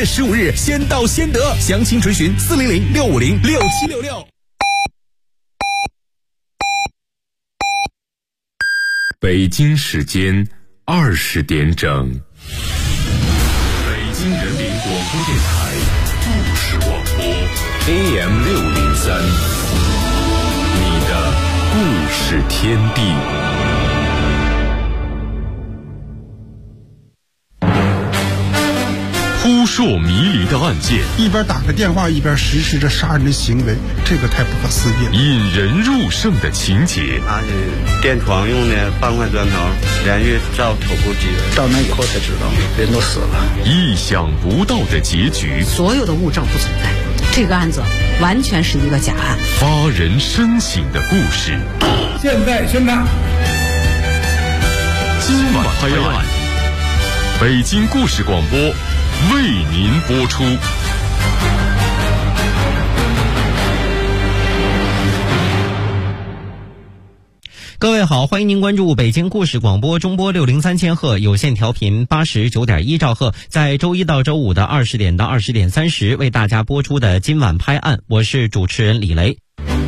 月15日先到先得，详情垂询400-650-6766。 北京时间20点整，北京人民广播电台故事广播 AM603，你的故事天地。扑朔迷离的案件， 一边打个电话一边实施着杀人的行为，这个太不可思议了。 引人入胜的情节， 拿着电床用的半块砖头连续照头部击人， 到那以后才知道人都死了。 意想不到的结局， 所有的物证不存在，这个案子完全是一个假案。 发人深省的故事， 现在宣判。 今晚拍案，北京故事广播为您播出。 各位好，欢迎您关注北京故事广播中波603千赫有线调频89.1兆赫，在周一到周五的20点到20点30为大家播出的今晚拍案，我是主持人李雷。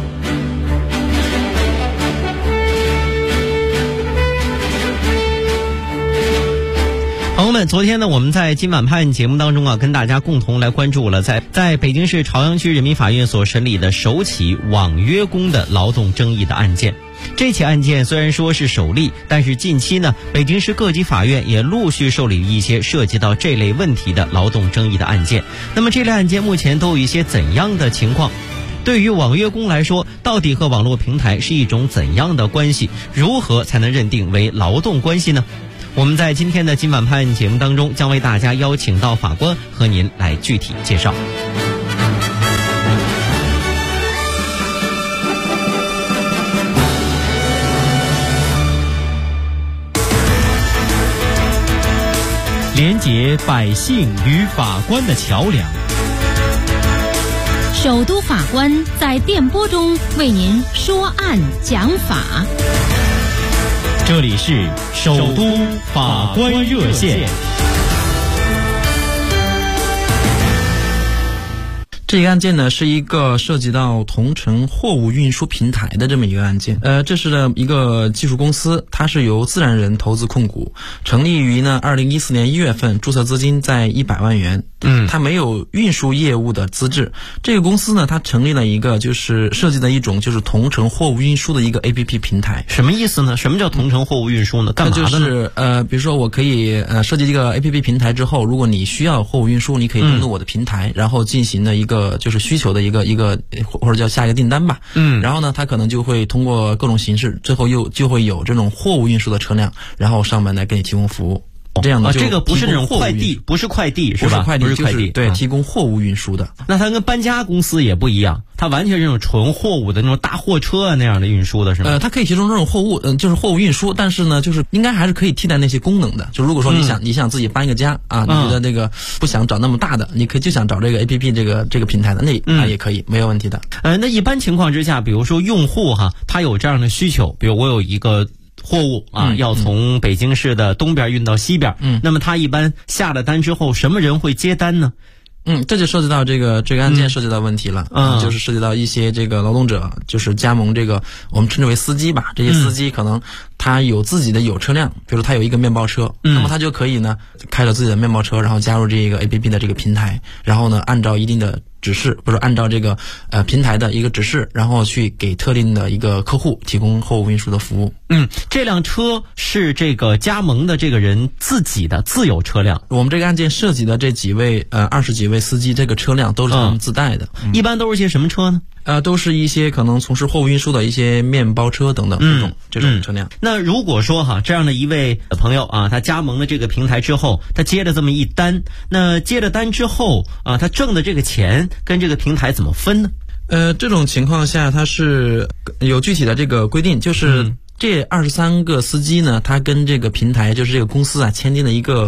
朋友们，昨天呢，我们在今晚拍案节目当中跟大家共同来关注了在北京市朝阳区人民法院所审理的首起网约工的劳动争议的案件。这起案件虽然说是首例，但是近期呢，北京市各级法院也陆续受理一些涉及到这类问题的劳动争议的案件。那么这类案件目前都有一些怎样的情况？对于网约工来说，到底和网络平台是一种怎样的关系？如何才能认定为劳动关系呢？我们在今天的今晚拍案节目当中，将为大家邀请到法官和您来具体介绍。 连结百姓与法官的桥梁。 首都法官在电波中为您说案讲法。 这里是首都法官热线。 这个案件呢，是一个涉及到同城货物运输平台的这么一个案件。这是一个技术公司，它是由自然人投资控股，成立于呢2014年1月份，注册资金在100万元。它没有运输业务的资质。这个公司呢，它成立了一个就是设计的一种就是同城货物运输的一个 APP 平台。 什么意思呢？什么叫同城货物运输呢？干嘛的呢？ 就是比如说我可以设计这个 APP 平台之后，如果你需要货物运输，你可以登录我的平台，然后进行的一个就是需求的一个或者叫下一个订单吧。然后呢，它可能就会通过各种形式，最后就会有这种货物运输的车辆，然后上门来给你提供服务。这样的这个不是那种快递，不是快递是吧？ 不是快递，对，提供货物运输的。 那它跟搬家公司也不一样，它完全是那种纯货物的那种大货车那样的运输的是吗？ 它可以提供这种货物，就是货物运输，但是呢，就是应该还是可以替代那些功能的。就如果说你想自己搬一个家啊，你觉得这个不想找那么大的，你就想找这个 APP 这个平台的，那也可以，没有问题的。 那一般情况之下，比如说用户他有这样的需求，比如我有一个货物要从北京市的东边运到西边，那么他一般下了单之后，什么人会接单呢？ 这就涉及到这个案件涉及到问题了，就是涉及到一些这个劳动者，就是加盟这个我们称之为司机吧，这些司机可能他有自己的有车辆，比如他有一个面包车，那么他就可以呢开着自己的面包车，然后加入这个 APP 的这个平台，然后呢按照一定的指示，不是按照这个平台的一个指示，然后去给特定的一个客户提供货物运输的服务。 这辆车是这个加盟的这个人自己的自有车辆。 我们这个案件涉及的这几位20几位司机，这个车辆都是他们自带的。 一般都是些什么车呢？ 都是一些可能从事货物运输的一些面包车等等这种车辆。 那如果说这样的一位朋友他加盟了这个平台之后，他接了这么一单，那接了单之后他挣的这个钱跟这个平台怎么分呢？ 这种情况下它是有具体的这个规定，就是这23个司机呢，他跟这个平台就是这个公司签订了一个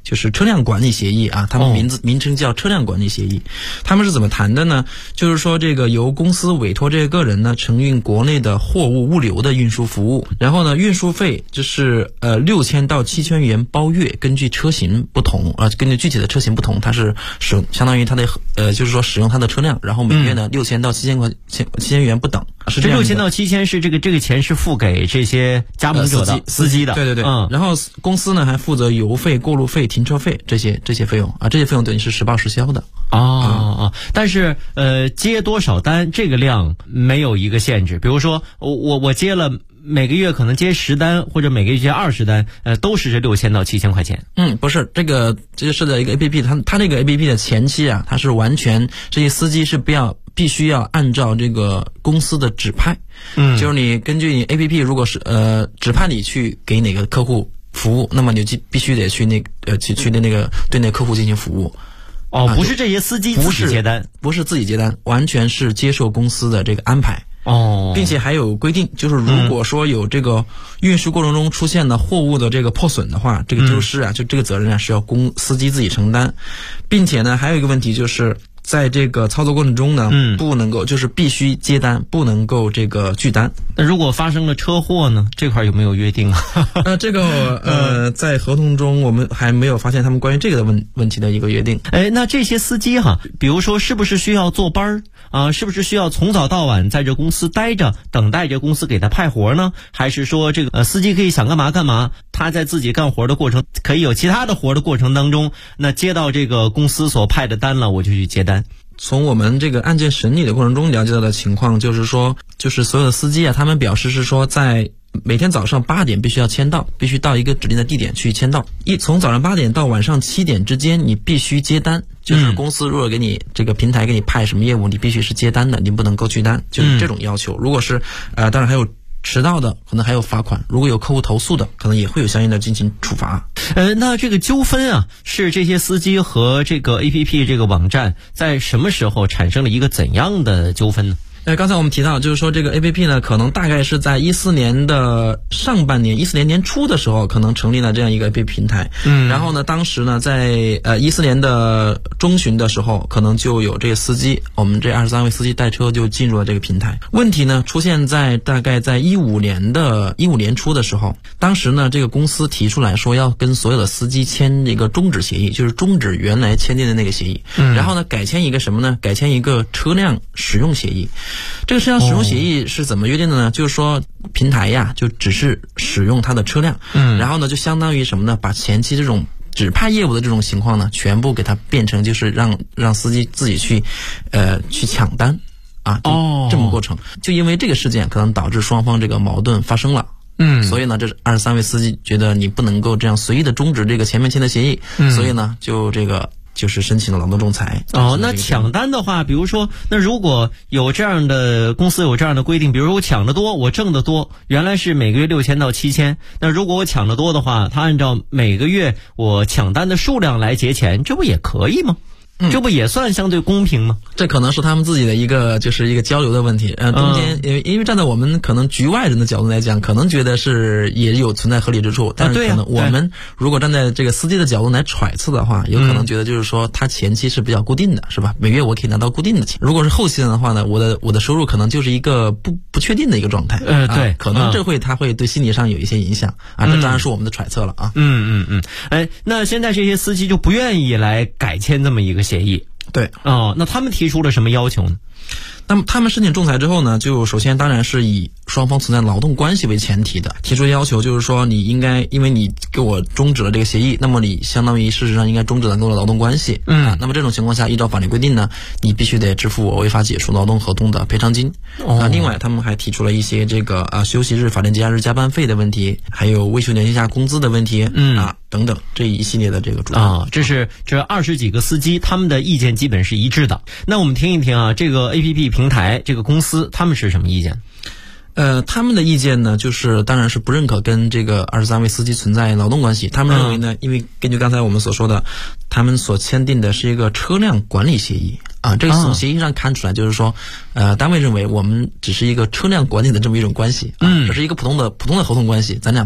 就是车辆管理协议啊，他们名称叫车辆管理协议。他们是怎么谈的呢？就是说这个由公司委托这个个人呢承运国内的货物物流的运输服务，然后呢运输费就是6000到7000元包月，根据车型不同根据具体的车型不同，它是相当于它的就是说使用它的车辆，然后每月呢6000到7000元不等。是这 6000到7000是这个钱是付给这些加盟者的司机的， 对。然后公司呢还负责油费、过路费、停车费这些费用啊，这些费用等于是实报实销的。 但是接多少单这个量没有一个限制，比如说我接了每个月可能接10单，或者每个月接20单，都是这6000到7000块钱。 不是，这就涉及到一个 APP， 它这个 APP 的前期啊，它是完全这些司机是必须要按照这个公司的指派，就是你根据你 APP 如果是指派你去给哪个客户服务，那么你就必须得去去那个对那个客户进行服务。 不是这些司机自己接单， 不是自己接单，完全是接受公司的这个安排。并且还有规定，就是如果说有这个运输过程中出现的货物的这个破损的话，这个丢失就这个责任是要司机自己承担，并且呢还有一个问题就是在这个操作过程中呢，不能够就是必须接单，不能够这个拒单。 那如果发生了车祸呢？这块有没有约定啊？ 这个在合同中我们还没有发现他们关于这个的问题的一个约定。 那这些司机比如说是不是需要坐班啊？是不是需要从早到晚在这公司待着，等待着公司给他派活呢？还是说这个司机可以想干嘛干嘛？他在自己干活的过程，可以有其他的活的过程当中，那接到这个公司所派的单了，我就去接单。 从我们这个案件审理的过程中了解到的情况，就是说，就是所有的司机他们表示是说，在每天早上8点必须要签到，必须到一个指定的地点去签到。从早上8点到晚上7点之间，你必须接单。就是公司如果给你这个平台给你派什么业务，你必须是接单的，你不能够拒单，就是这种要求。如果是当然还有迟到的，可能还有罚款，如果有客户投诉的，可能也会有相应的进行处罚。 那这个纠纷是这些司机和这个 APP 这个网站在什么时候产生了一个怎样的纠纷呢？ 刚才我们提到，就是说这个 APP 呢，可能大概是在14年的上半年，14年年初的时候，可能成立了这样一个 APP 平台。然后呢，当时呢，在14年的中旬的时候，可能就有这个司机，我们这23位司机带车就进入了这个平台。问题呢，出现在大概在15年初的时候，当时呢，这个公司提出来说要跟所有的司机签一个终止协议，就是终止原来签订的那个协议。然后呢，改签一个什么呢？改签一个车辆使用协议。这个车辆使用协议是怎么约定的呢？就是说平台就只是使用它的车辆，然后呢就相当于什么呢？把前期这种指派业务的这种情况呢，全部给它变成就是让司机自己去抢单这么过程。就因为这个事件可能导致双方这个矛盾发生了。所以呢，这23位司机觉得你不能够这样随意的终止这个前面签的协议，所以呢就就是申请了劳动仲裁。 那抢单的话，比如说，那如果有这样的公司有这样的规定，比如说我抢得多，我挣得多，原来是每个月6000到7000，那如果我抢得多的话，他按照每个月我抢单的数量来结钱，这不也可以吗？这不也算相对公平吗？ 这可能是他们自己的一个交流的问题。中间因为站在我们可能局外人的角度来讲，可能觉得是也有存在合理之处，但是可能我们如果站在这个司机的角度来揣测的话，有可能觉得就是说他前期是比较固定的，是吧？每月我可以拿到固定的钱。如果是后期的话呢，我的收入可能就是一个不确定的一个状态。 对， 可能他会对心理上有一些影响这当然是我们的揣测了啊。 那现在这些司机就不愿意来改签这么一个协议。 对。 那他们提出了什么要求呢？ 那么他们申请仲裁之后呢，就首先当然是以双方存在劳动关系为前提的，提出要求就是说你应该，因为你给我终止了这个协议，那么你相当于事实上应该终止了跟我的劳动关系。那么这种情况下，依照法律规定呢，你必须得支付我违法解除劳动合同的赔偿金。另外他们还提出了一些这个休息日、法定节假日加班费的问题，还有未休年休假工资的问题等等这一系列的这个主张。 这20几个司机他们的意见基本是一致的。那我们听一听这个 APP 平台这个公司他们是什么意见？ 他们的意见呢，就是当然是不认可跟这个23位司机存在劳动关系。他们认为呢，因为根据刚才我们所说的，他们所签订的是一个车辆管理协议这个从协议上看出来，就是说，单位认为我们只是一个车辆管理的这么一种关系这是一个普通的合同关系，咱俩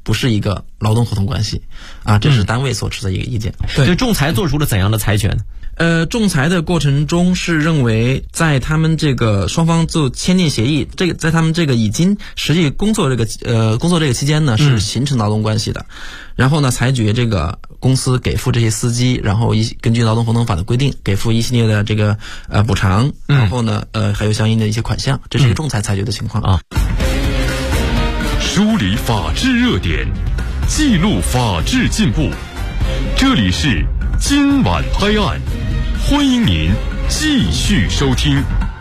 不是一个劳动合同关系啊，这是单位所持的一个意见。 对，就仲裁做出了怎样的裁决呢？ 仲裁的过程中是认为，在他们这个双方就签订协议，这个在他们这个已经实际工作这个期间呢，是形成劳动关系的。然后呢，裁决这个公司给付这些司机，然后根据劳动合同法的规定给付一系列的这个补偿，然后呢还有相应的一些款项，这是一个仲裁裁决的情况啊。 梳理法治热点，记录法治进步，这里是今晚拍案，欢迎您继续收听。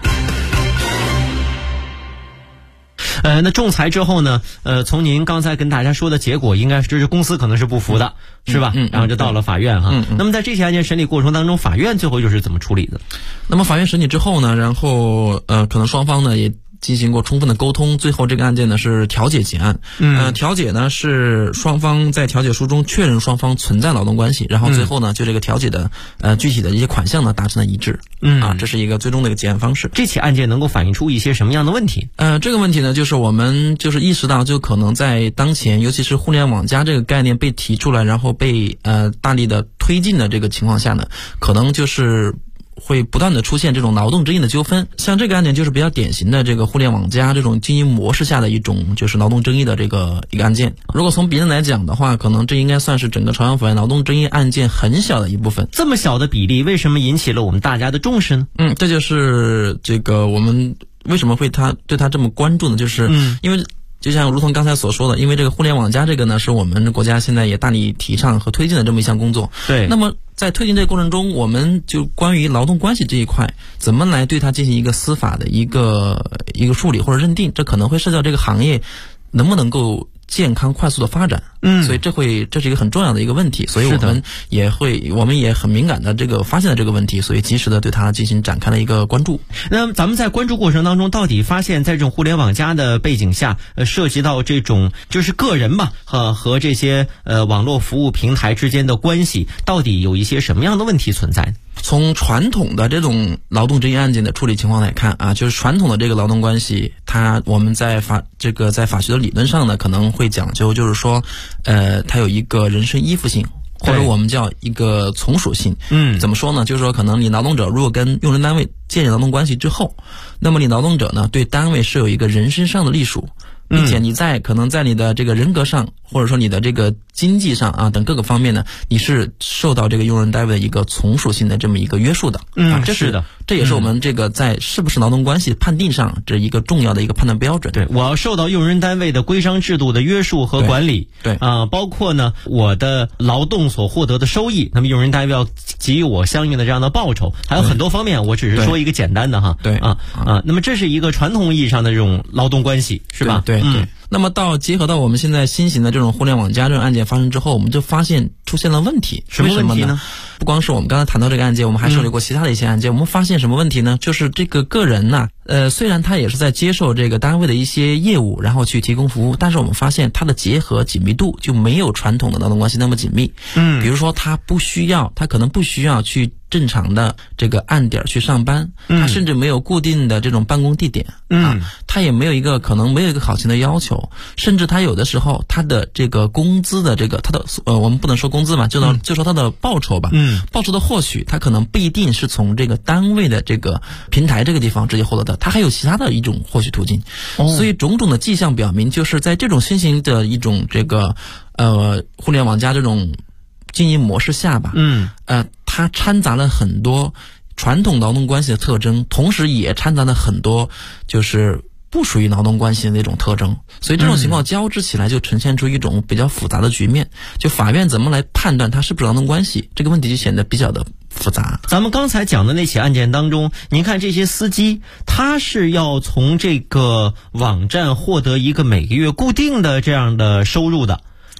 那仲裁之后呢？从您刚才跟大家说的结果，应该就是公司可能是不服的，是吧？然后就到了法院哈。那么在这些案件审理过程当中，法院最后又是怎么处理的？ 那么法院审理之后呢，然后可能双方呢也进行过充分的沟通，最后这个案件呢是调解结案。调解呢是双方在调解书中确认双方存在劳动关系，然后最后呢就这个调解的具体的一些款项呢达成了一致。这是一个最终的一个结案方式。 这起案件能够反映出一些什么样的问题？ 这个问题呢，就是我们就是意识到，就可能在当前，尤其是互联网加这个概念被提出来，然后被大力的推进的这个情况下呢，可能就是会不断的出现这种劳动争议的纠纷。像这个案件就是比较典型的这个互联网加这种经营模式下的一种就是劳动争议的一个案件。如果从别人来讲的话，可能这应该算是整个朝阳法院劳动争议案件很小的一部分。 这么小的比例，为什么引起了我们大家的重视呢？ 这就是这个我们为什么会对他这么关注呢？就是因为就像如同刚才所说的，因为这个互联网加这个呢，是我们国家现在也大力提倡和推进的这么一项工作。 对。 那么在推进这个过程中，我们就关于劳动关系这一块，怎么来对它进行一个司法的一个处理或者认定，这可能会涉及到这个行业能不能够健康快速的发展。所以这是一个很重要的一个问题，所以我们也很敏感的这个发现了这个问题，所以及时的对它进行展开了一个关注。 那么咱们在关注过程当中，到底发现在这种互联网加的背景下，涉及到这种就是个人吧和这些网络服务平台之间的关系，到底有一些什么样的问题存在呢？ 从传统的这种劳动争议案件的处理情况来看啊，就是传统的这个劳动关系，我们在法学的理论上呢，可能会讲究，就是说，它有一个人身依附性，或者我们叫一个从属性。怎么说呢？就是说，可能你劳动者如果跟用人单位建立劳动关系之后，那么你劳动者呢对单位是有一个人身上的隶属，并且你可能在你的这个人格上，或者说你的这个经济上啊等各个方面呢，你是受到这个用人单位的一个从属性的这么一个约束的。这也是我们这个在是不是劳动关系判定上这一个重要的一个判断标准。 对，我要受到用人单位的规章制度的约束和管理。 对包括呢我的劳动所获得的收益，那么用人单位要给予我相应的这样的报酬，还有很多方面，我只是说一个简单的哈。 对那么这是一个传统意义上的这种劳动关系，是吧？ 对。那么结合到我们现在新型的这种互联网加这种案件发生之后，我们就发现出现了问题。 什么问题呢？ 不光是我们刚才谈到这个案件，我们还受理过其他的一些案件。我们发现什么问题呢？就是这个个人呢，虽然他也是在接受这个单位的一些业务，然后去提供服务，但是我们发现他的结合紧密度就没有传统的劳动关系那么紧密。比如说他可能不需要去正常的这个按点去上班，他甚至没有固定的这种办公地点，他也没有可能没有一个考勤的要求，甚至他有的时候他的这个工资的我们不能说工资嘛，就说他的报酬吧，报酬的获取他可能不一定是从这个单位的这个平台这个地方直接获得的，他还有其他的一种获取途径。所以种种的迹象表明，就是在这种新型的一种这个互联网加这种经营模式下吧，它掺杂了很多传统劳动关系的特征，同时也掺杂了很多就是不属于劳动关系的那种特征，所以这种情况交织起来就呈现出一种比较复杂的局面。就法院怎么来判断它是不是劳动关系，这个问题就显得比较的复杂。 咱们刚才讲的那起案件当中，您看这些司机，他是要从这个网站获得一个每个月固定的这样的收入的。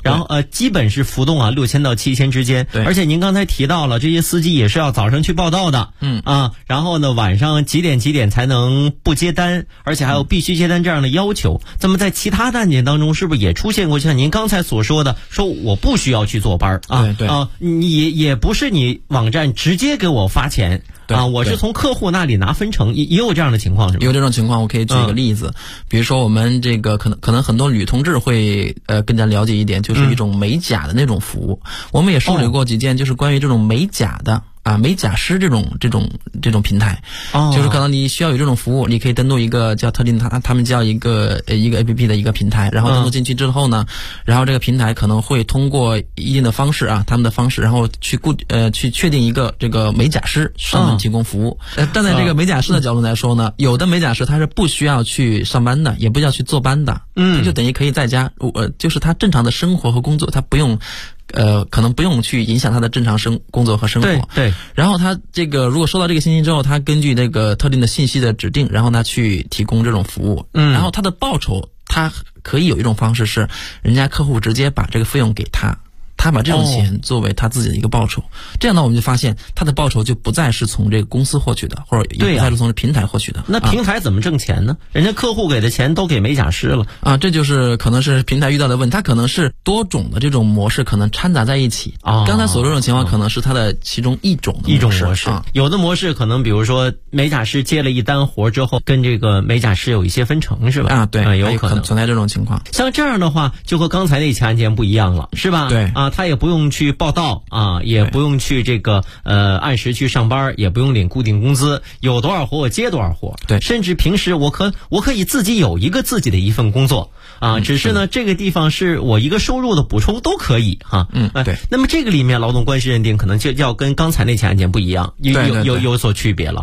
然后基本是浮动6000到7000之间。 对， 而且您刚才提到了这些司机也是要早上去报到的，然后呢晚上几点才能不接单，而且还有必须接单这样的要求。那么在其他的案件当中，是不是也出现过像您刚才所说的，说我不需要去坐班对也不是你网站直接给我发钱。我是从客户那里拿分成，也有这样的情况是吧？ 有这种情况，我可以举一个例子，比如说我们这个可能很多女同志会更加了解一点，就是一种美甲的那种服务。我们也梳理过几件，就是关于这种美甲的。美甲师这种平台，就是可能你需要有这种服务，你可以登录一个叫特定他们叫一个 APP 的一个平台，然后登录进去之后呢，然后这个平台可能会通过一定的方式他们的方式，然后去确定一个这个美甲师上门提供服务。站在这个美甲师的角度来说呢，有的美甲师他是不需要去上班的，也不需要去坐班的，他就等于可以在家，就是他正常的生活和工作，他不用。可能不用去影响他的正常工作和生活。 对。 然后他这个如果收到这个信息之后，他根据那个特定的信息的指定，然后他去提供这种服务。然后他的报酬，他可以有一种方式是，人家客户直接把这个费用给他。他把这种钱作为他自己的一个报酬，这样呢，我们就发现他的报酬就不再是从这个公司获取的，或者也不再是从平台获取的。 那平台怎么挣钱呢？人家客户给的钱都给美甲师了这就是可能是平台遇到的问题，它可能是多种的这种模式可能掺杂在一起。刚才所说这种情况可能是它的其中一种模式。 有的模式可能比如说美甲师接了一单活之后，跟这个美甲师有一些分成是吧？ 对， 有可能存在这种情况。 像这样的话，就和刚才那起案件不一样了，是吧？ 对他也不用去报到也不用去这个按时去上班，也不用领固定工资，有多少活我接多少活。 对， 甚至平时我可以自己有一个自己的一份工作只是呢这个地方是我一个收入的补充都可以对。 那么这个里面劳动关系认定可能就要跟刚才那起案件不一样，有所区别了。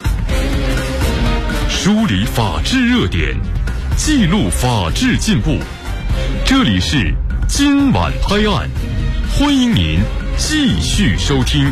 梳理法治热点，记录法治进步，这里是今晚拍案，欢迎您继续收听。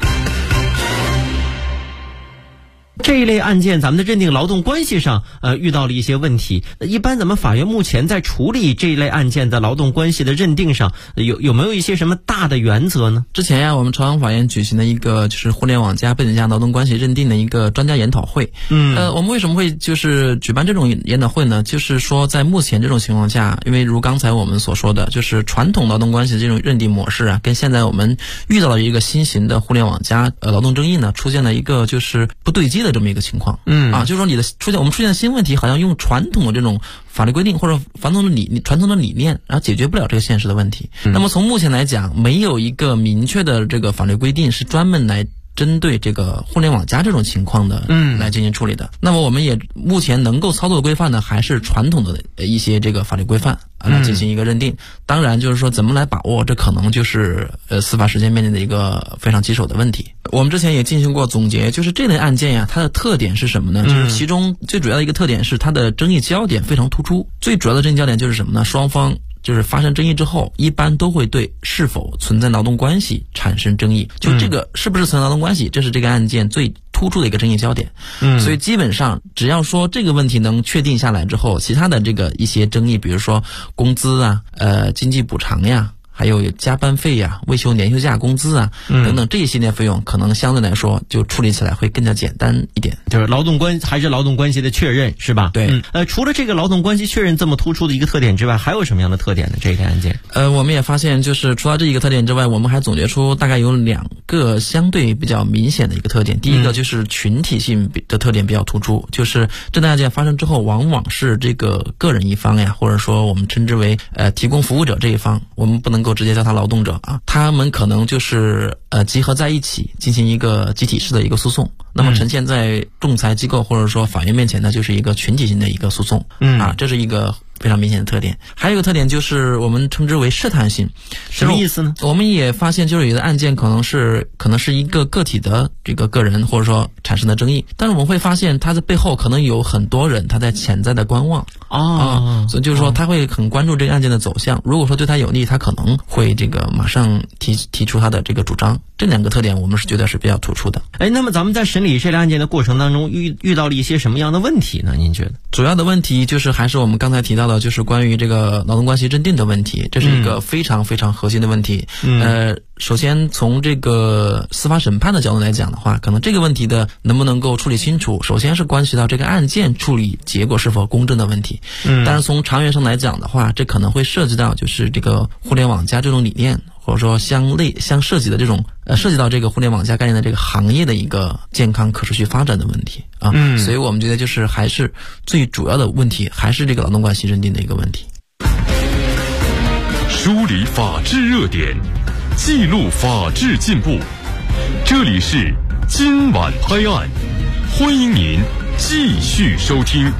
这一类案件，咱们的认定劳动关系上，遇到了一些问题。一般咱们法院目前在处理这一类案件的劳动关系的认定上，有没有一些什么大的原则呢？ 之前我们朝阳法院举行了一个就是互联网加背景下劳动关系认定的一个专家研讨会。我们为什么会就是举办这种研讨会呢？就是说在目前这种情况下，因为如刚才我们所说的，就是传统劳动关系的这种认定模式跟现在我们遇到了一个新型的互联网加劳动争议呢，出现了一个就是不对接的这么一个情况。就是说我们出现的新问题，好像用传统的这种法律规定或者传统的理念，然后解决不了这个现实的问题。那么从目前来讲，没有一个明确的这个法律规定是专门来针对这个互联网加这种情况的来进行处理的。那么我们也目前能够操作的规范呢，还是传统的一些这个法律规范来进行一个认定。当然就是说怎么来把握，这可能就是司法实践面临的一个非常棘手的问题。我们之前也进行过总结，就是这类案件它的特点是什么呢？就是其中最主要的一个特点是它的争议焦点非常突出。最主要的争议焦点就是什么呢？双方就是发生争议之后，一般都会对是否存在劳动关系产生争议。就这个是不是存在劳动关系，这是这个案件最突出的一个争议焦点。所以基本上只要说这个问题能确定下来之后，其他的这个一些争议，比如说工资经济补偿还有加班费未休年休假工资等等这一系列费用，可能相对来说就处理起来会更加简单一点。 就是劳动关系的确认是吧？ 对。 除了这个劳动关系确认这么突出的一个特点之外，还有什么样的特点呢？这个案件我们也发现，就是除了这一个特点之外，我们还总结出大概有2个相对比较明显的一个特点。第一个就是群体性的特点比较突出，就是这类案件发生之后，往往是这个个人一方或者说我们称之为提供服务者这一方，我们不能够直接叫他劳动者他们可能就是集合在一起进行一个集体式的一个诉讼。那么呈现在仲裁机构或者说法院面前呢，就是一个群体性的一个诉讼。这是一个非常明显的特点。还有一个特点就是我们称之为试探性。 什么意思呢？ 我们也发现就是有的案件可能是一个个体的这个个人或者说产生的争议。但是我们会发现，它的背后可能有很多人他在潜在的观望所以就是说他会很关注这个案件的走向。如果说对他有利，他可能会这个马上提出他的这个主张。这两个特点我们是觉得是比较突出的。 那么咱们在审理这类案件的过程当中遇到了一些什么样的问题呢？您觉得？ 主要的问题就是还是我们刚才提到的，就是关于这个劳动关系认定的问题，这是一个非常非常核心的问题。首先从这个司法审判的角度来讲的话，可能这个问题的能不能够处理清楚，首先是关系到这个案件处理结果是否公正的问题。但是从长远上来讲的话，这可能会涉及到就是这个互联网加这种理念，或者说相涉及的这种涉及到这个互联网加概念的这个行业的一个健康可持续发展的问题所以我们觉得就是还是最主要的问题还是这个劳动关系认定的一个问题。 梳理法治热点，记录法治进步，这里是今晚拍案，欢迎您继续收听。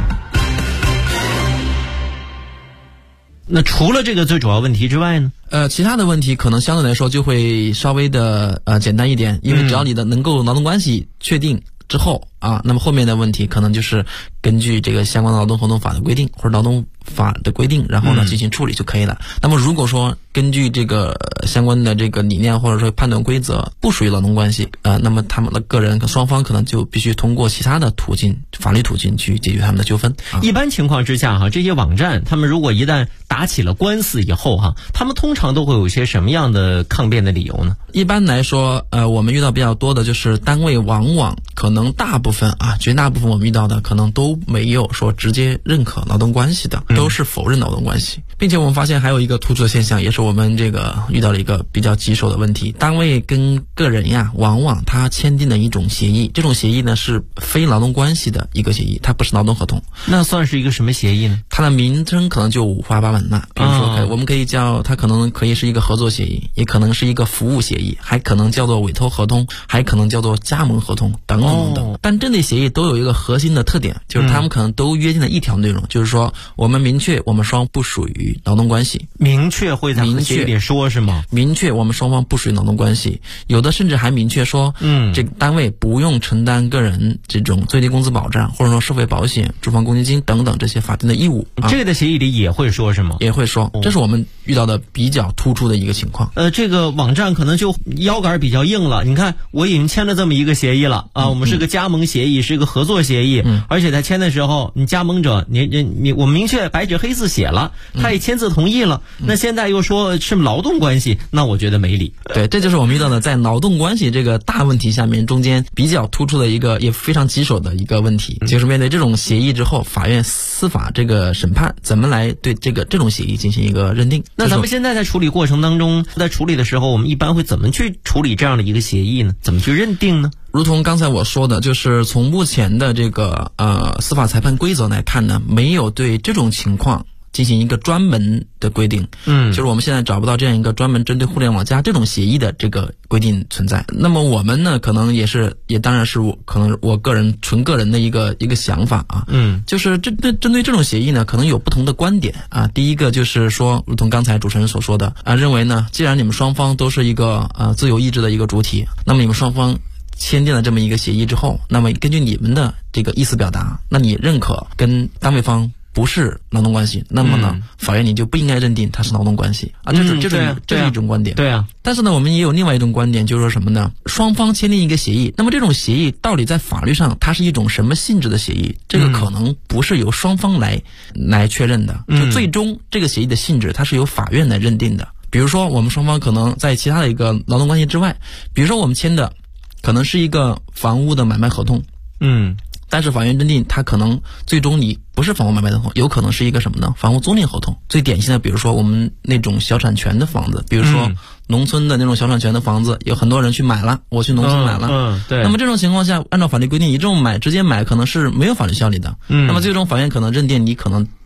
那除了这个最主要问题之外呢？ 其他的问题可能相对来说就会稍微的简单一点，因为只要你的能够劳动关系确定之后那么后面的问题可能就是根据这个相关的劳动合同法的规定或者劳动法的规定，然后呢进行处理就可以了。那么如果说根据这个相关的这个理念或者说判断规则不属于劳动关系那么他们的个人双方可能就必须通过其他的途径法律途径去解决他们的纠纷一般情况之下这些网站他们如果一旦打起了官司以后他们通常都会有一些什么样的抗辩的理由呢？ 一般来说我们遇到比较多的就是单位往往可能大部分绝大部分我们遇到的可能都没有说直接认可劳动关系的，都是否认劳动关系。并且我们发现还有一个突出的现象，也是我们这个遇到了一个比较棘手的问题，单位跟个人往往他签订了一种协议，这种协议呢是非劳动关系的一个协议，它不是劳动合同。 那算是一个什么协议呢？ 它的名称可能就五花八门了，比如说我们可以叫它可能可以是一个合作协议，也可能是一个服务协议，还可能叫做委托合同，还可能叫做加盟合同等等等。但这类协议都有一个核心的特点，就是他们可能都约定了一条内容，就是说我们明确我们双方不属于劳动关系， 明确会在协议里说是吗？ 明确我们双方不属于劳动关系，有的甚至还明确说这个单位不用承担个人这种最低工资保障或者说社会保险、住房公积金等等这些法定的义务这个的协议里也会说是吗？ 也会说，这是我们遇到的比较突出的一个情况。 这个网站可能就腰杆比较硬了，你看我已经签了这么一个协议了我们是个加盟协议，是个合作协议而且在签的时候你加盟者我们明确白纸黑字写了他也签字同意了那现在又说是劳动关系，那我觉得没理。 对，这就是我们遇到的在劳动关系这个大问题下面中间比较突出的一个也非常棘手的一个问题就是面对这种协议之后，法院司法这个审判怎么来对这种协议进行一个认定。 那咱们现在在处理过程当中，在处理的时候我们一般会怎么去处理这样的一个协议呢？怎么去认定呢？ 如同刚才我说的，就是从目前的这个司法裁判规则来看呢，没有对这种情况进行一个专门的规定就是我们现在找不到这样一个专门针对互联网加这种协议的这个规定存在。那么我们呢可能也当然是我个人纯个人的一个想法就是针对这种协议呢可能有不同的观点第一个就是说，如同刚才主持人所说的认为呢，既然你们双方都是一个自由意志的一个主体，那么你们双方签订了这么一个协议之后，那么根据你们的这个意思表达，那你认可跟单位方不是劳动关系，那么呢法院你就不应该认定它是劳动关系这是一种观点。 对啊， 但是呢我们也有另外一种观点，就是说什么呢？双方签订一个协议，那么这种协议到底在法律上它是一种什么性质的协议，这个可能不是由双方来确认的就最终这个协议的性质它是由法院来认定的。比如说我们双方可能在其他的一个劳动关系之外，比如说我们签的可能是一个房屋的买卖合同但是法院认定它可能最终你不是房屋买卖合同，有可能是一个什么呢？房屋租赁合同。最典型的比如说我们那种小产权的房子，比如说农村的那种小产权的房子，有很多人去买了，我去农村买了对。 那么这种情况下按照法律规定，你这种直接买可能是没有法律效力的那么最终法院可能认定你可能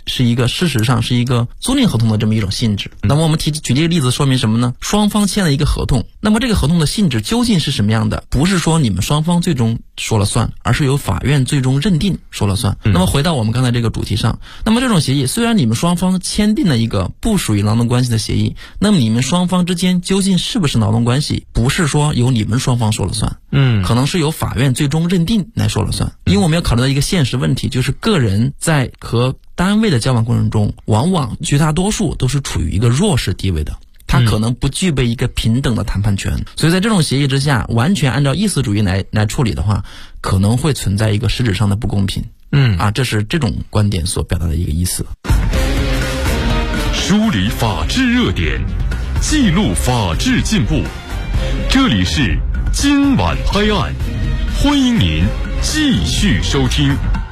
是一个事实上是一个租赁合同的这么一种性质。那么我们举这个例子说明什么呢？双方签了一个合同，那么这个合同的性质究竟是什么样的？不是说你们双方最终说了算，而是由法院最终认定说了算。那么回到我们刚才这个主题上，那么这种协议虽然你们双方签订了一个不属于劳动关系的协议，那么你们双方之间究竟是不是劳动关系，不是说由你们双方说了算，可能是由法院最终认定来说了算。因为我们要考虑到一个现实问题，就是个人在和单位的交往过程中，往往绝大多数都是处于一个弱势地位的，他可能不具备一个平等的谈判权，所以在这种协议之下，完全按照意思主义来处理的话，可能会存在一个实质上的不公平。这是这种观点所表达的一个意思。 梳理法治热点，记录法治进步，这里是今晚拍案，欢迎您继续收听。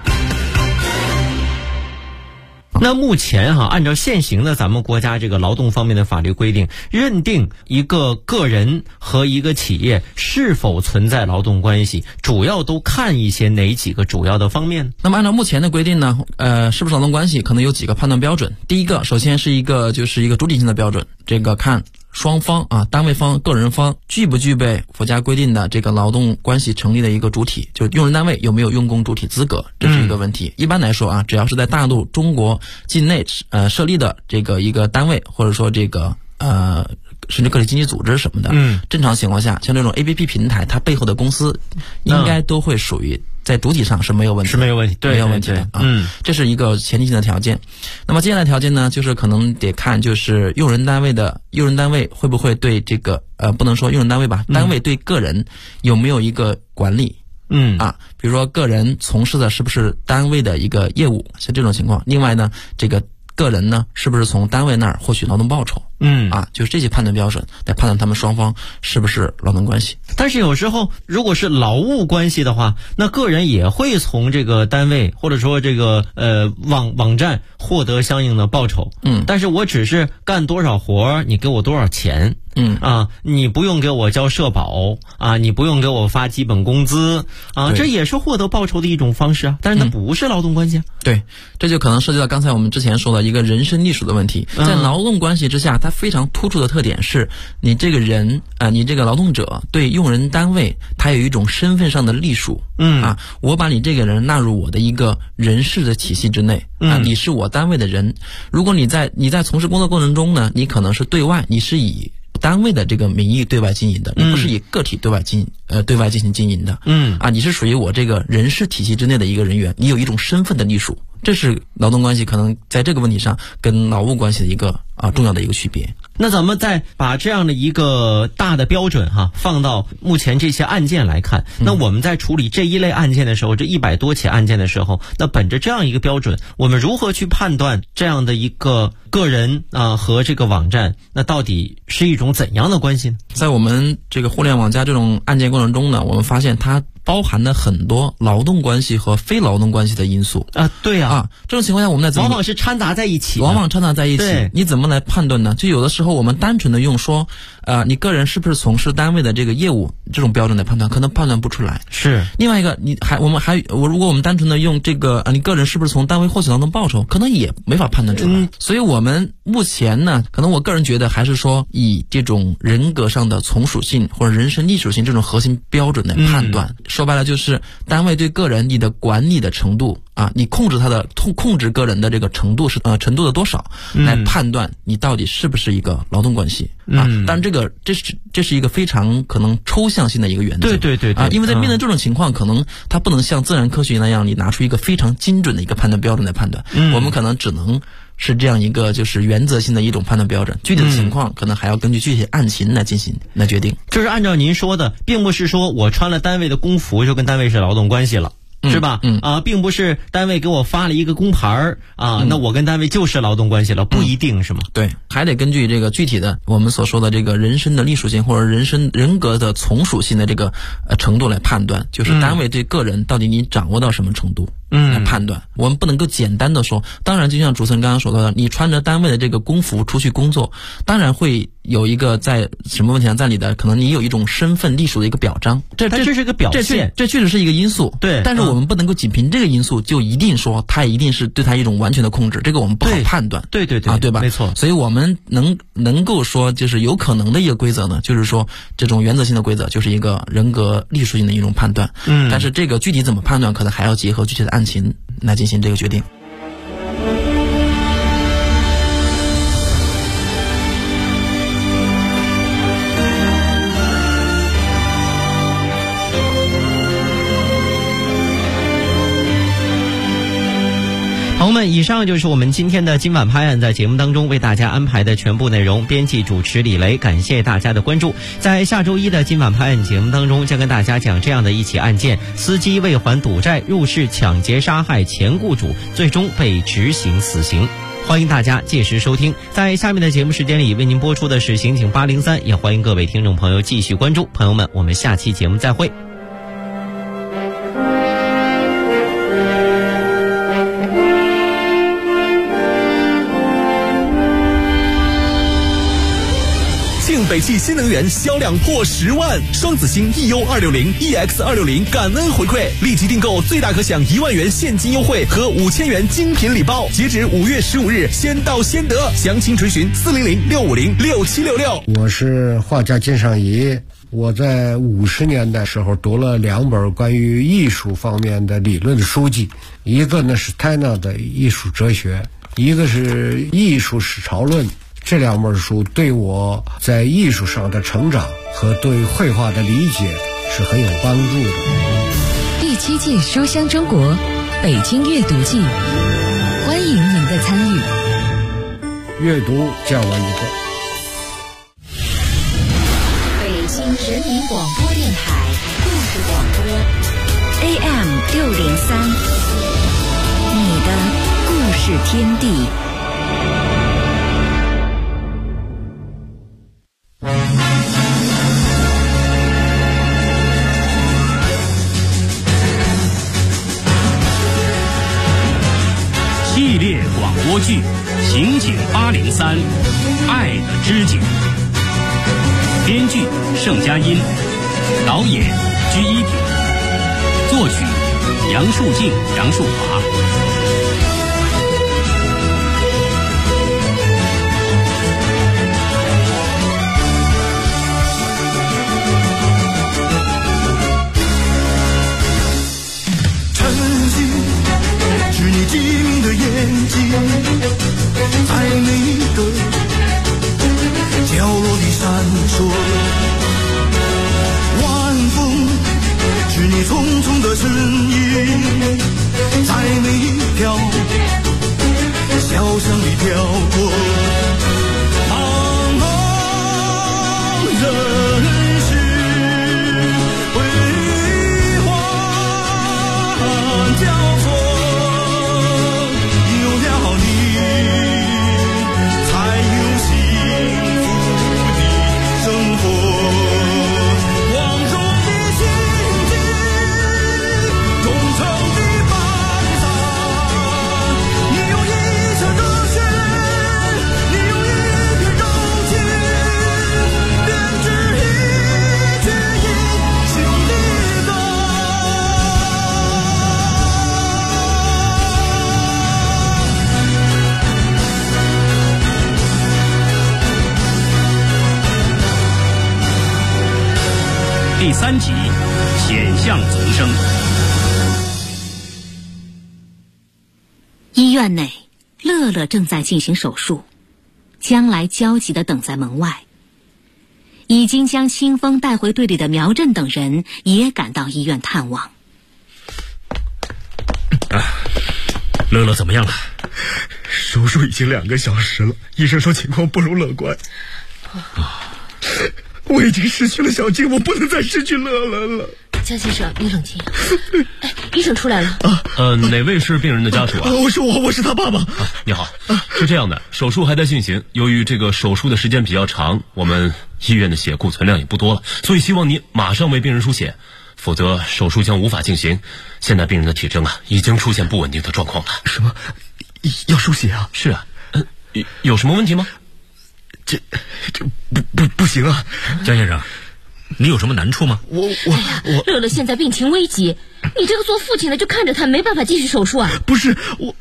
那目前按照现行的咱们国家这个劳动方面的法律规定，认定一个个人和一个企业是否存在劳动关系，主要都看一些哪几个主要的方面？ 那么按照目前的规定呢，是不是劳动关系可能有几个判断标准。第一个，首先是一个主体性的标准，这个看双方单位方、个人方具不具备国家规定的这个劳动关系成立的一个主体，就用人单位有没有用工主体资格，这是一个问题。一般来说只要是在大陆中国境内设立的这个一个单位，或者说这个甚至个体经济组织什么的，正常情况下，像这种 APP 平台，它背后的公司应该都会属于在主体上是没有问题的， 没有问题的这是一个前提性的条件。那么接下来条件呢，就是可能得看就是用人单位会不会对这个不能说用人单位吧，单位对个人有没有一个管理。比如说个人从事的是不是单位的一个业务，像这种情况。另外呢，这个个人呢是不是从单位那儿获取劳动报酬，就是这些判断标准来判断他们双方是不是劳动关系。 但是有时候如果是劳务关系的话，那个人也会从这个单位或者说这个网站获得相应的报酬，但是我只是干多少活，你给我多少钱，你不用给我交社保你不用给我发基本工资这也是获得报酬的一种方式但是它不是劳动关系对，这就可能涉及到刚才我们之前说的一个人身隶属的问题。在劳动关系之下，它非常突出的特点是你这个人你这个劳动者对用人单位他有一种身份上的隶属。我把你这个人纳入我的一个人事的体系之内你是我单位的人。如果你在从事工作过程中呢，你可能是对外，你是以单位的这个名义对外经营的，你不是以个体对外进行经营的。你是属于我这个人事体系之内的一个人员，你有一种身份的隶属。这是劳动关系可能在这个问题上跟劳务关系的一个重要的一个区别。 那咱们再把这样的一个大的标准放到目前这些案件来看，那我们在处理这一类案件的时候，这100多起案件的时候，那本着这样一个标准，我们如何去判断这样的一个个人和这个网站那到底是一种怎样的关系呢？ 在我们这个互联网加这种案件过程中呢，我们发现它包含了很多劳动关系和非劳动关系的因素对这种情况下我们往往是掺杂在一起， 你怎么来判断呢？就有的时候我们单纯的用说你个人是不是从事单位的这个业务这种标准来判断，可能判断不出来。 是另外一个如果我们单纯的用这个你个人是不是从单位获取劳动报酬，可能也没法判断出来。所以我们目前呢，可能我个人觉得还是说以这种人格上的从属性或者人身隶属性这种核心标准来判断。说白了就是单位对个人你的管理的程度你控制个人的这个程度是程度的多少，来判断你到底是不是一个劳动关系当然这是一个非常可能抽象性的一个原则。 对因为在面对这种情况可能它不能像自然科学那样你拿出一个非常精准的一个判断标准来判断我们可能只能是这样一个就是原则性的一种判断标准，具体的情况可能还要根据具体案情来进行来决定。 就是按照您说的，并不是说我穿了单位的工服就跟单位是劳动关系了，是吧？并不是单位给我发了一个工牌那我跟单位就是劳动关系了，不一定是吗？ 对，还得根据这个具体的我们所说的这个人身的隶属性或者人格的从属性的这个程度来判断，就是单位对个人到底你掌握到什么程度。 来判断。我们不能够简单的说，当然就像主持人刚刚说到的，你穿着单位的这个工服出去工作，当然会有一个在什么问题上在你的，可能你有一种身份隶属的一个表彰， 这是一个表现， 这确实是一个因素。 对， 但是我们不能够仅凭这个因素就一定说它一定是对它一种完全的控制，这个我们不好判断。 对啊，对吧？ 没错。 所以我们能够说就是有可能的一个规则呢，就是说这种原则性的规则就是一个人格隶属性的一种判断。但是这个具体怎么判断，可能还要结合具体的案情来进行这个决定。 朋友们，以上就是我们今天的今晚拍案在节目当中为大家安排的全部内容。编辑主持李雷，感谢大家的关注。在下周一的今晚拍案节目当中，将跟大家讲这样的一起案件：司机为还赌债入室抢劫杀害前雇主，最终被执行死刑。欢迎大家届时收听。在下面的节目时间里为您播出的是刑警803，也欢迎各位听众朋友继续关注。朋友们，我们下期节目再会。 北汽新能源销量破10万，双子星 EU260 EX260 感恩回馈，立即订购最大可享1万元现金优惠和5000元精品礼包，截止5月15日，先到先得。详情垂询400-650-6766。 我是画家金尚仪，我在50年代时候读了2本关于艺术方面的理论书籍，一个呢是 Tanner 的艺术哲学，一个是艺术史潮论。这2本书对我在艺术上的成长和对绘画的理解是很有帮助的。 第7届书香中国北京阅读季，欢迎您的参与。 阅读教完一个。 北京人民广播电台故事广播 AM603，你的故事天地。 系列广播剧《刑警803》，爱的知己。编剧盛佳音，导演居一品，作曲杨树静、杨树华。 机灵的眼睛，在每一个角落里闪烁。晚风是你匆匆的身影，在每一条小巷里飘过。茫茫人世辉煌交错。 第3集，险象丛生。 医院内，乐乐正在进行手术，将来焦急地等在门外。已经将清风带回队里的苗振等人也赶到医院探望。 乐乐怎么样了？ 手术已经2个小时了，医生说情况不容乐观。我已经失去了小静，我不能再失去乐乐了。 江先生，你冷静。哎，医生出来了。 哪位是病人的家属啊？ 我是他爸爸。 你好，是这样的，手术还在进行，由于这个手术的时间比较长，我们医院的血库存量也不多了，所以希望你马上为病人输血。 否则手术将无法进行。现在病人的体征已经出现不稳定的状况了。 什么？要输血啊？ 是啊。有什么问题吗？ 这不行啊！ 江先生，你有什么难处吗？ 我乐乐现在病情危急，你这个做父亲的就看着他没办法继续手术啊？ 不是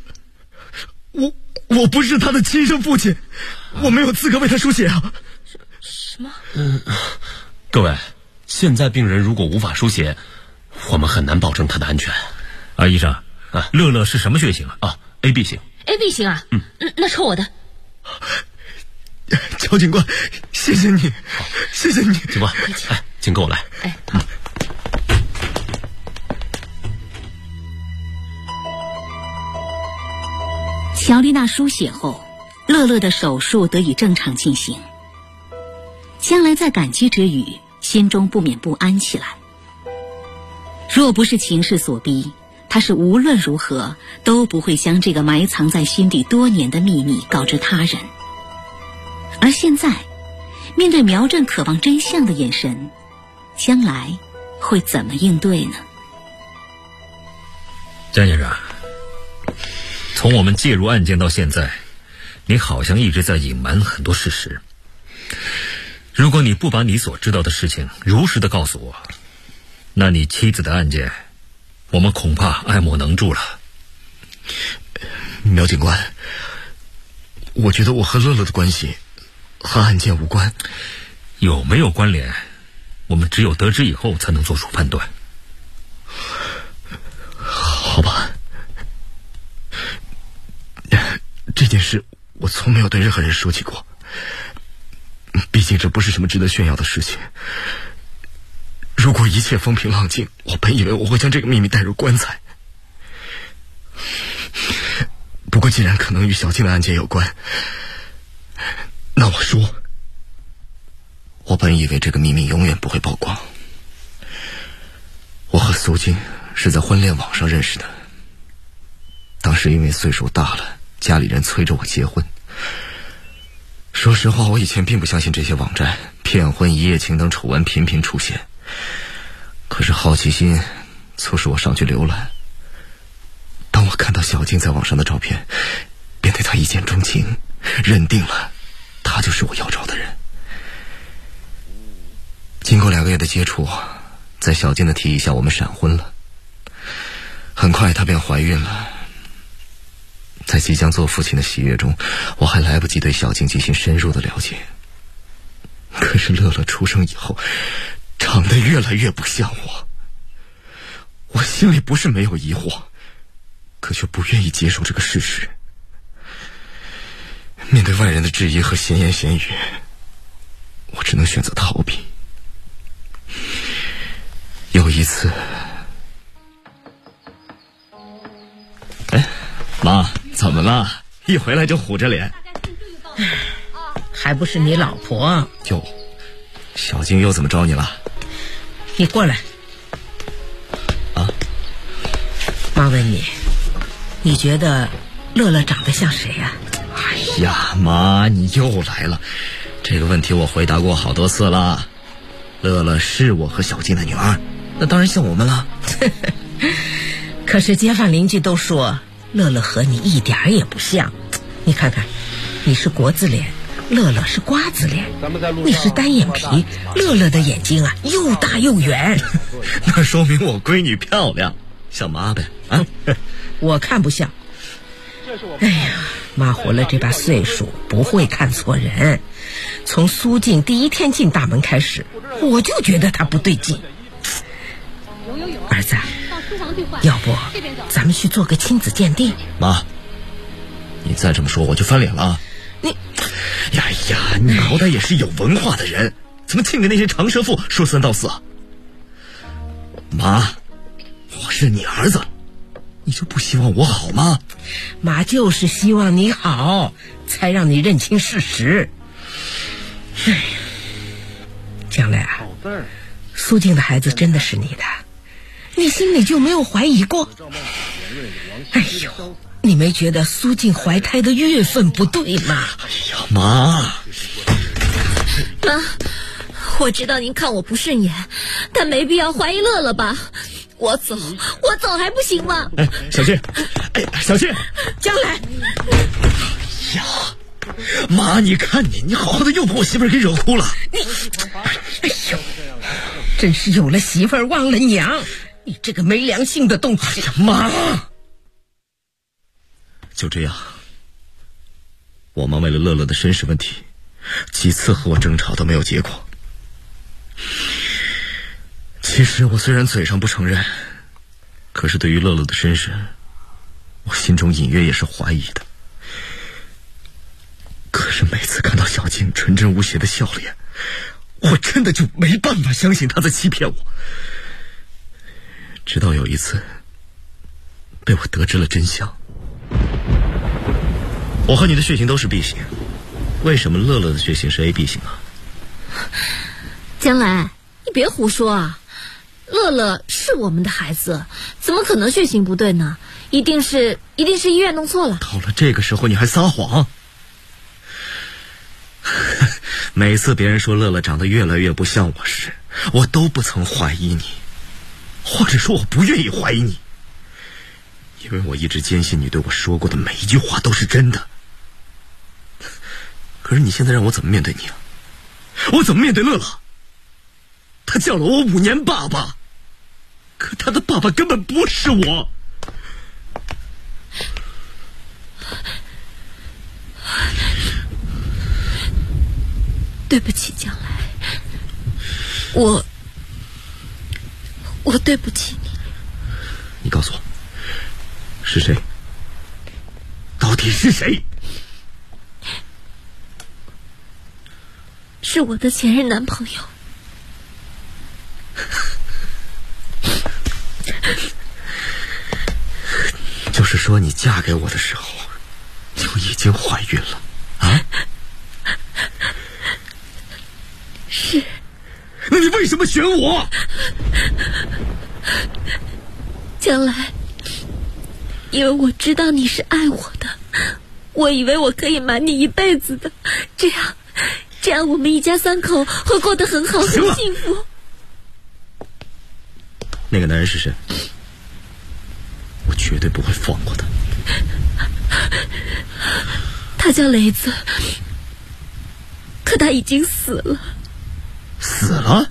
我不是他的亲生父亲，我没有资格为他输血啊！ 什么？ 各位，现在病人如果无法输血，我们很难保证他的安全。 医生，乐乐是什么血型啊？AB 型。 AB 型啊？那抽我的。 乔警官，谢谢你，谢谢你。 警官，请跟我来。 好。 乔丽娜输血后，乐乐的手术得以正常进行。将来在感激之余，心中不免不安起来。若不是情势所逼，他是无论如何都不会将这个埋藏在心底多年的秘密告知他人。而现在，面对苗振渴望真相的眼神，将来会怎么应对呢？ 江先生，从我们介入案件到现在，你好像一直在隐瞒很多事实。如果你不把你所知道的事情如实的告诉我，那你妻子的案件，我们恐怕爱莫能助了。 苗警官，我觉得我和乐乐的关系和案件无关。 有没有关联，我们只有得知以后才能做出判断。 好吧，这件事我从没有对任何人说起过，毕竟这不是什么值得炫耀的事情。如果一切风平浪静，我本以为我会将这个秘密带入棺材。不过既然可能与小静的案件有关，那我说，我本以为这个秘密永远不会曝光。我和苏静是在婚恋网上认识的，当时因为岁数大了，家里人催着我结婚。说实话，我以前并不相信这些网站骗婚、一夜情等丑闻频频出现，可是好奇心促使我上去浏览。当我看到小静在网上的照片，便对她一见钟情，认定了她就是我要找的人。经过2个月的接触，在小静的提议下，我们闪婚了。很快她便怀孕了。在即将做父亲的喜悦中，我还来不及对小静进行深入的了解。可是乐乐出生以后，长得越来越不像我。我心里不是没有疑惑，可却不愿意接受这个事实。面对外人的质疑和闲言闲语，我只能选择逃避。有一次，妈，怎么了？一回来就虎着脸。 还不是你老婆。 哟，小静又怎么着你了？ 你过来。妈问你，你觉得乐乐长得像谁呀？ 哎呀，妈，你又来了。这个问题我回答过好多次了。乐乐是我和小静的女儿，那当然像我们了。 可是街坊邻居都说乐乐和你一点也不像。你看看，你是国字脸，乐乐是瓜子脸，你是单眼皮，乐乐的眼睛又大又圆。 那说明我闺女漂亮，像妈呗。 我看不像。哎呀，妈活了这把岁数，不会看错人。从苏静第一天进大门开始，我就觉得她不对劲。儿子，要不咱们去做个亲子鉴定？ 妈，你再这么说我就翻脸了。 你好歹也是有文化的人，怎么净给那些长舌妇说三道四啊？妈，我是你儿子，你就不希望我好吗？ 妈就是希望你好，才让你认清事实。哎呀，将来苏静的孩子真的是你的，你心里就没有怀疑过？哎呦，你没觉得苏静怀胎的月份不对吗？ 哎呀，妈， 我知道您看我不顺眼，但没必要怀疑乐乐吧？我走还不行吗？ 哎，小静，小静， 将来。 呀，妈，你看你好好的又把我媳妇儿给惹哭了。 哎呦，真是有了媳妇儿忘了娘，你这个没良心的东西！ 妈， 就这样，我妈为了乐乐的身世问题，几次和我争吵都没有结果。其实我虽然嘴上不承认，可是对于乐乐的身世，我心中隐约也是怀疑的。可是每次看到小静纯真无邪的笑脸，我真的就没办法相信她在欺骗我。直到有一次被我得知了真相，我和你的血型都是 B 型，为什么乐乐的血型是 AB 型啊？ 将来你别胡说啊，乐乐是我们的孩子，怎么可能血型不对呢？一定是医院弄错了。 到了这个时候你还撒谎？每次别人说乐乐长得越来越不像我时，我都不曾怀疑你，或者说我不愿意怀疑你，因为我一直坚信你对我说过的每一句话都是真的。可是你现在让我怎么面对你啊？我怎么面对乐乐？他叫了我5年爸爸，可他的爸爸根本不是我。 对不起，将来，我对不起你。 你告诉我，是谁？到底是谁？ 是我的前任男朋友。 就是说你嫁给我的时候就已经怀孕了啊？ 是。 那你为什么选我？ 将来，因为我知道你是爱我的，我以为我可以瞒你一辈子的，这样我们一家3口会过得很好很幸福。 那个男人是谁？我绝对不会放过他。 他叫雷子，可他已经死了。 死了？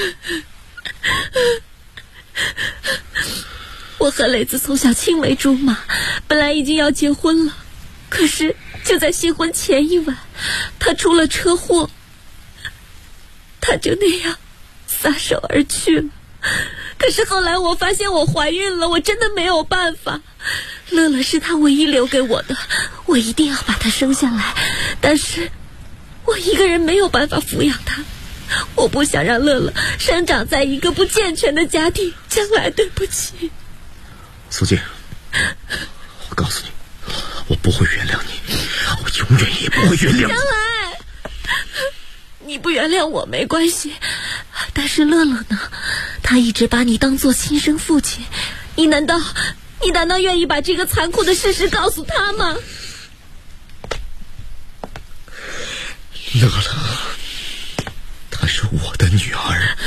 我和雷子从小青梅竹马，本来已经要结婚了，可是就在新婚前一晚，他出了车祸，他就那样撒手而去了。可是后来我发现我怀孕了，我真的没有办法。乐乐是他唯一留给我的，我一定要把他生下来，但是我一个人没有办法抚养他，我不想让乐乐生长在一个不健全的家庭，将来对不起。 苏静，我告诉你，我不会原谅你，我永远也不会原谅你。 将来你不原谅我没关系，但是乐乐呢？他一直把你当作亲生父亲，你难道愿意把这个残酷的事实告诉他吗？ 乐乐，她是我的女儿，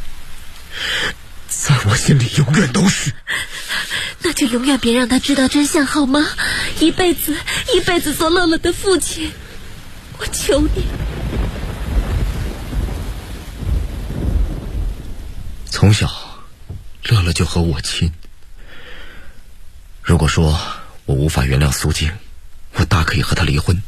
在我心里永远都是。 那就永远别让他知道真相好吗？一辈子做乐乐的父亲，我求你。 从小乐乐就和我亲，如果说我无法原谅苏静，我大可以和她离婚，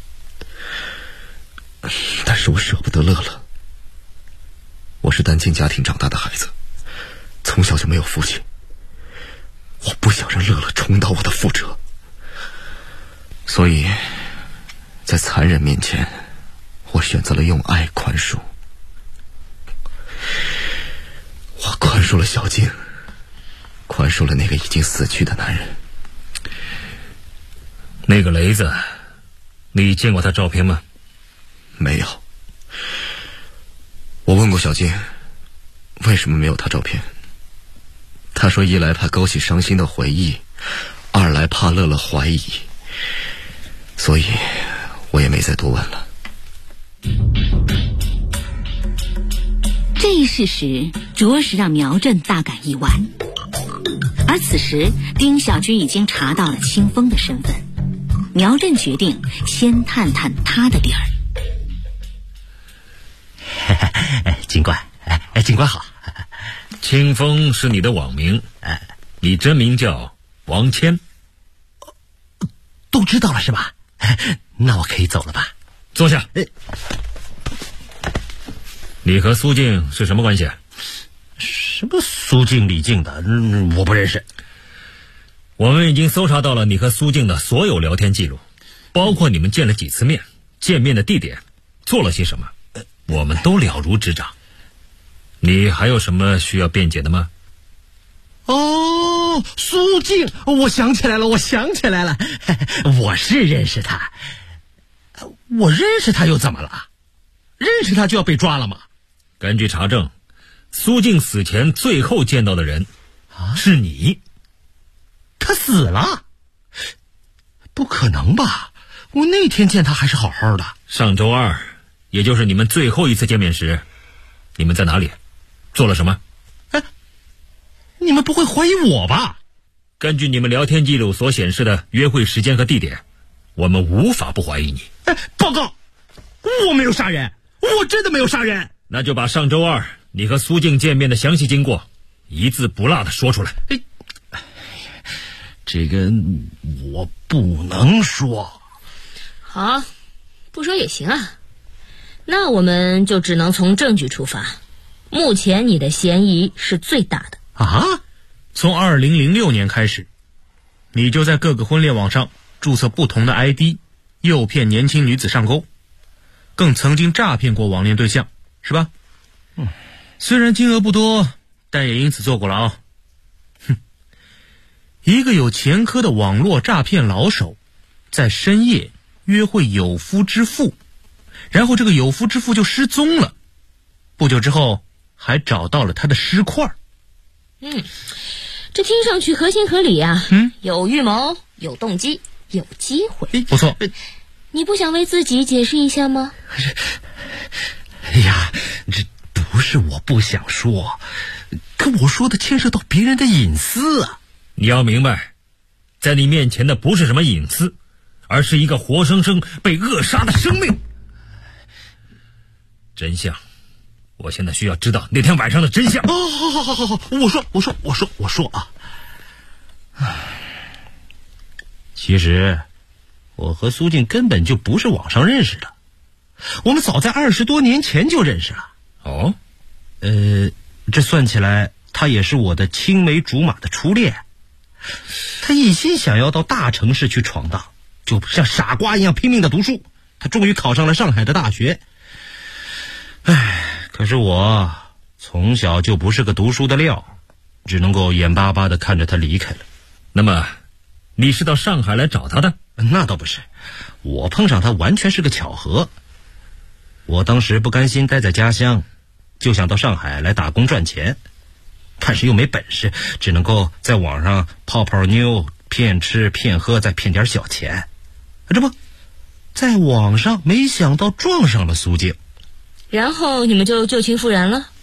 但是我舍不得乐乐。我是单亲家庭长大的孩子，从小就没有父亲，我不想让乐乐重蹈我的覆辙，所以在残忍面前，我选择了用爱宽恕。我宽恕了小静，宽恕了那个已经死去的男人。 那个雷子，你见过他照片吗？ 没有。我问过小静，为什么没有他照片？他说一来怕勾起伤心的回忆，二来怕乐乐怀疑，所以我也没再多问了。 这一事实着实让苗振大感意外。而此时丁小军已经查到了清风的身份，苗振决定先探探他的底儿。 警官，警官好。 清风是你的网名，你真名叫王谦。 都知道了是吧？那我可以走了吧？ 坐下。你和苏静是什么关系？ 什么苏静李静的，我不认识。 我们已经搜查到了你和苏静的所有聊天记录，包括你们见了几次面，见面的地点，做了些什么，我们都了如指掌。你还有什么需要辩解的吗？ 哦，苏静，我想起来了，我是认识他。我认识他又怎么了？认识他就要被抓了吗？ 根据查证，苏静死前最后见到的人是你。 他死了？不可能吧，我那天见他还是好好的。 上周二，也就是你们最后一次见面时，你们在哪里？做了什么？ 你们不会怀疑我吧？ 根据你们聊天记录所显示的约会时间和地点，我们无法不怀疑你。 报告，我没有杀人，我真的没有杀人。 那就把上周二你和苏静见面的详细经过一字不落的说出来。 这个我不能说。 好，不说也行啊。那我们就只能从证据出发。目前你的嫌疑是最大的。 从2006年开始，你就在各个婚恋网上注册不同的 ID， 诱骗年轻女子上钩，更曾经诈骗过网恋对象，是吧？虽然金额不多，但也因此坐过牢。一个有前科的网络诈骗老手，在深夜约会有夫之妇，然后这个有夫之妇就失踪了，不久之后还找到了他的尸块。 这听上去合情合理啊。有预谋，有动机，有机会。 不错。 你不想为自己解释一下吗？ 哎呀，这不是我不想说，可我说的牵涉到别人的隐私啊。 你要明白，在你面前的不是什么隐私，而是一个活生生被扼杀的生命。真相，我现在需要知道那天晚上的真相。 好，我说啊。其实我和苏静根本就不是网上认识的，我们早在20多年前就认识了。 哦， 这算起来，他也是我的青梅竹马的初恋。他一心想要到大城市去闯荡，就像傻瓜一样拼命的读书。他终于考上了上海的大学。可是我从小就不是个读书的料，只能够眼巴巴的看着他离开了。 那么你是到上海来找他的？ 那倒不是，我碰上他完全是个巧合。我当时不甘心待在家乡，就想到上海来打工赚钱，但是又没本事，只能够在网上泡泡妞，骗吃骗喝，再骗点小钱。这不，在网上没想到撞上了苏静， 然后你们就旧情复燃了。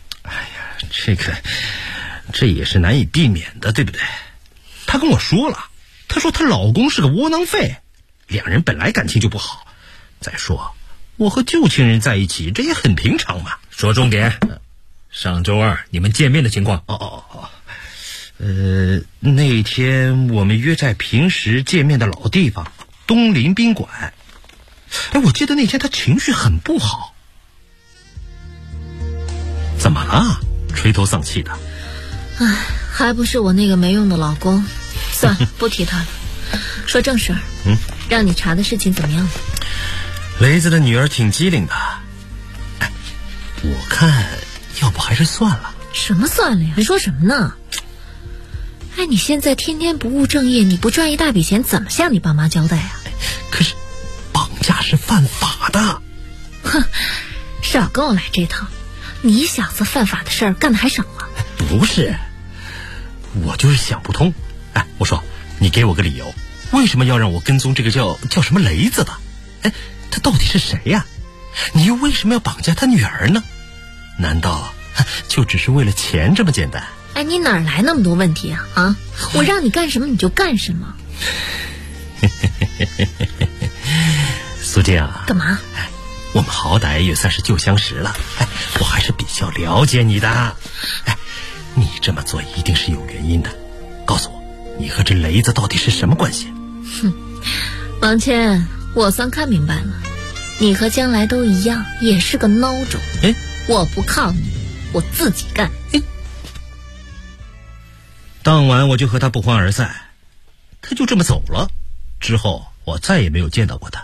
这也是难以避免的，对不对？她跟我说了，她说她老公是个窝囊废，两人本来感情就不好。再说我和旧情人在一起，这也很平常嘛。 说重点，上周二你们见面的情况。 那天我们约在平时见面的老地方东林宾馆。我记得那天他情绪很不好。怎么了？垂头丧气的。 还不是我那个没用的老公。算了，不提他了。说正事儿。让你查的事情怎么样了？ 雷子的女儿挺机灵的。我看要不还是算了。 什么算了呀？你说什么呢？你现在天天不务正业，你不赚一大笔钱，怎么向你爸妈交代啊？ 可是绑架是犯法的。 少跟我来这套，你小子犯法的事儿干得还少啊？ 不是，我就是想不通。我说你给我个理由，为什么要让我跟踪这个叫什么雷子的？他到底是谁呀？你又为什么要绑架他女儿呢？ 难道就只是为了钱这么简单？ 哎，你哪来那么多问题啊？啊，我让你干什么你就干什么。 苏静啊， 干嘛？ 我们好歹也算是旧相识了，我还是比较了解你的。你这么做一定是有原因的，告诉我，你和这雷子到底是什么关系？ 哼，王谦，我算看明白了，你和将来都一样，也是个孬种。我不靠你，我自己干。 当晚我就和他不欢而散，他就这么走了。之后我再也没有见到过他。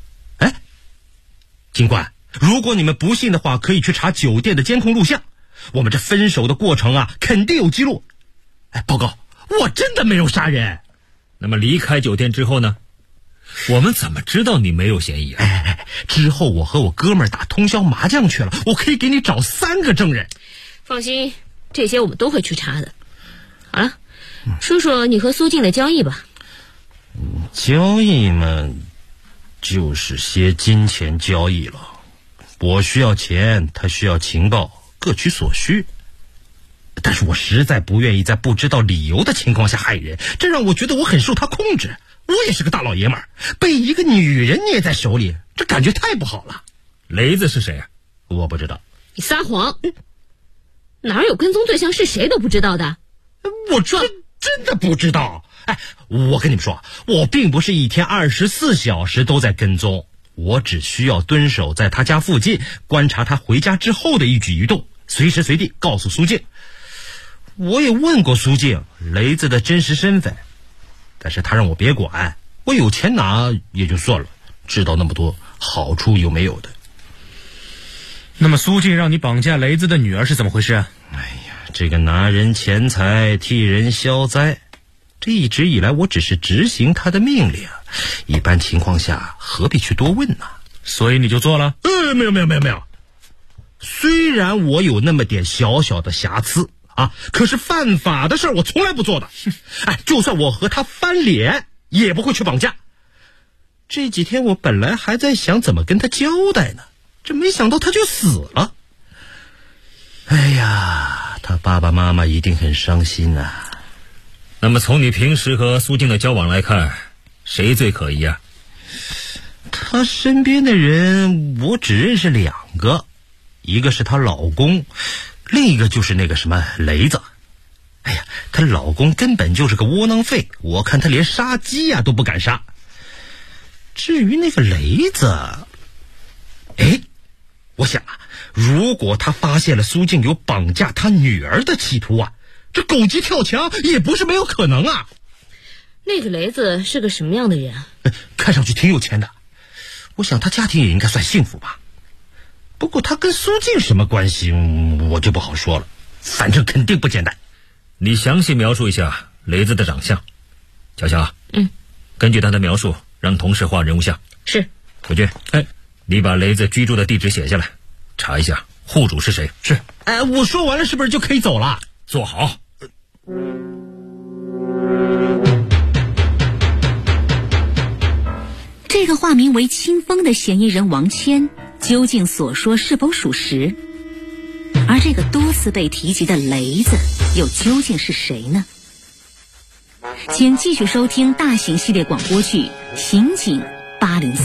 警官，如果你们不信的话，可以去查酒店的监控录像，我们这分手的过程啊，肯定有记录。报告，我真的没有杀人。 那么离开酒店之后呢？我们怎么知道你没有嫌疑啊？ 之后我和我哥们儿打通宵麻将去了，我可以给你找3个证人。 放心，这些我们都会去查的。好了，说说你和苏静的交易吧。 交易嘛，就是些金钱交易了。我需要钱，他需要情报，各取所需。但是我实在不愿意在不知道理由的情况下害人，这让我觉得我很受他控制。我也是个大老爷们儿，被一个女人捏在手里，这感觉太不好了。 雷子是谁啊？ 我不知道。 你撒谎！哪有跟踪对象是谁都不知道的？ 我真的不知道。我跟你们说，我并不是一天24小时都在跟踪，我只需要蹲守在他家附近，观察他回家之后的一举一动，随时随地告诉苏静。我也问过苏静雷子的真实身份，但是他让我别管，我有钱拿也就算了，知道那么多好处有没有的。 那么苏静让你绑架雷子的女儿是怎么回事？ 这个拿人钱财替人消灾，这一直以来我只是执行他的命令，一般情况下何必去多问呢？ 所以你就做了？ 没有。虽然我有那么点小小的瑕疵啊，可是犯法的事我从来不做的。就算我和他翻脸，也不会去绑架。这几天我本来还在想怎么跟他交代呢，这没想到他就死了。他爸爸妈妈一定很伤心啊。 那么从你平时和苏静的交往来看，谁最可疑啊？ 她身边的人我只认识2个，一个是她老公，另一个就是那个什么雷子。她老公根本就是个窝囊废，我看她连杀鸡都不敢杀。至于那个雷子，我想如果他发现了苏静有绑架他女儿的企图这狗急跳墙也不是没有可能啊。 那个雷子是个什么样的人？ 看上去挺有钱的，我想他家庭也应该算幸福吧。不过他跟苏静什么关系我就不好说了，反正肯定不简单。 你详细描述一下雷子的长相。乔乔，根据他的描述让同事画人物像。 是。 国军，你把雷子居住的地址写下来，查一下户主是谁。 是。我说完了是不是就可以走了？ 坐好。 这个化名为清风的嫌疑人王谦究竟所说是否属实？而这个多次被提及的雷子又究竟是谁呢？请继续收听大型系列广播剧《刑警803》。